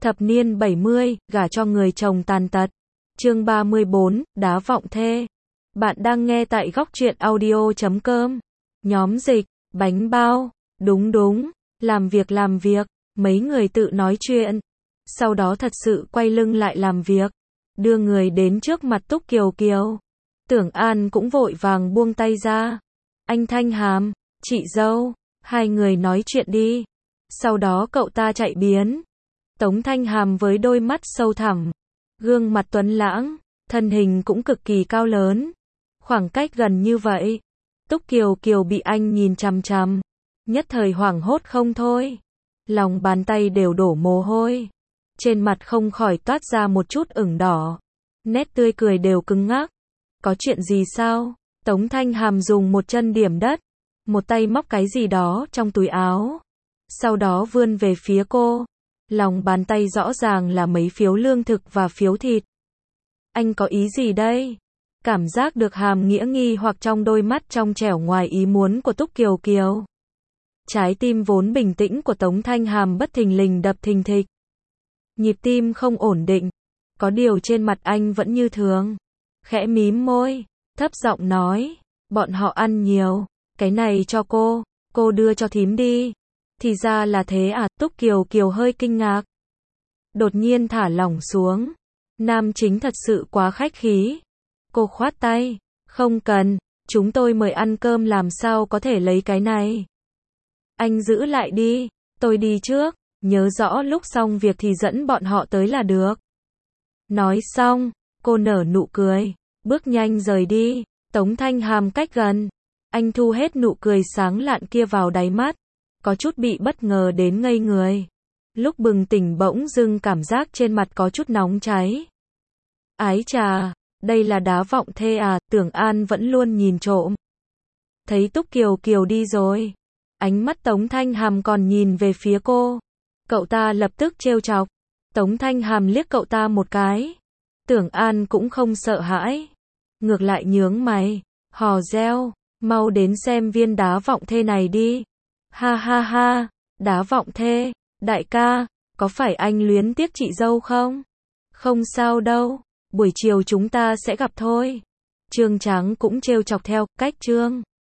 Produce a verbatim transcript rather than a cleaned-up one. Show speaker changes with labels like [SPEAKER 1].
[SPEAKER 1] Thập niên bảy mươi, gả cho người chồng tàn tật. Chương ba mươi bốn, đá vọng thê. Bạn đang nghe tại góc truyện audio chấm com. Nhóm dịch, bánh bao. Đúng đúng, làm việc làm việc. Mấy người tự nói chuyện. Sau đó thật sự quay lưng lại làm việc. Đưa người đến trước mặt Túc Kiều Kiều. Tưởng An cũng vội vàng buông tay ra. Anh Thanh Hàm, chị dâu, hai người nói chuyện đi. Sau đó cậu ta chạy biến. Tống Thanh Hàm với đôi mắt sâu thẳm, gương mặt tuấn lãng, thân hình cũng cực kỳ cao lớn. Khoảng cách gần như vậy, Túc Kiều Kiều bị anh nhìn chằm chằm, nhất thời hoảng hốt không thôi. Lòng bàn tay đều đổ mồ hôi, trên mặt không khỏi toát ra một chút ửng đỏ, nét tươi cười đều cứng ngắc. Có chuyện gì sao? Tống Thanh Hàm dùng một chân điểm đất, một tay móc cái gì đó trong túi áo, sau đó vươn về phía cô. Lòng bàn tay rõ ràng là mấy phiếu lương thực và phiếu thịt. Anh có ý gì đây? Cảm giác được hàm nghĩa nghi hoặc trong đôi mắt trong trẻo ngoài ý muốn của Túc Kiều Kiều. Trái tim vốn bình tĩnh của Tống Thanh Hàm bất thình lình đập thình thịch. Nhịp tim không ổn định. Có điều trên mặt anh vẫn như thường. Khẽ mím môi, thấp giọng nói, bọn họ ăn nhiều, cái này cho cô, cô đưa cho thím đi. Thì ra là thế à, Túc Kiều Kiều hơi kinh ngạc. Đột nhiên thả lỏng xuống. Nam chính thật sự quá khách khí. Cô khoát tay, không cần, chúng tôi mời ăn cơm làm sao có thể lấy cái này. Anh giữ lại đi, tôi đi trước, nhớ rõ lúc xong việc thì dẫn bọn họ tới là được. Nói xong, cô nở nụ cười, bước nhanh rời đi. Tống Thanh Hàm cách gần, anh thu hết nụ cười sáng lạn kia vào đáy mắt. Có chút bị bất ngờ đến ngây người. Lúc bừng tỉnh bỗng dưng cảm giác trên mặt có chút nóng cháy. Ái chà, đây là đá vọng thê à, Tưởng An vẫn luôn nhìn trộm. Thấy Túc Kiều Kiều đi rồi, ánh mắt Tống Thanh Hàm còn nhìn về phía cô. Cậu ta lập tức trêu chọc. Tống Thanh Hàm liếc cậu ta một cái. Tưởng An cũng không sợ hãi. Ngược lại nhướng mày, hò reo, mau đến xem viên đá vọng thê này đi. Ha ha ha, đá vọng thê, đại ca, có phải anh luyến tiếc chị dâu không? Không sao đâu, buổi chiều chúng ta sẽ gặp thôi. Trương Tráng cũng trêu chọc theo cách Trương.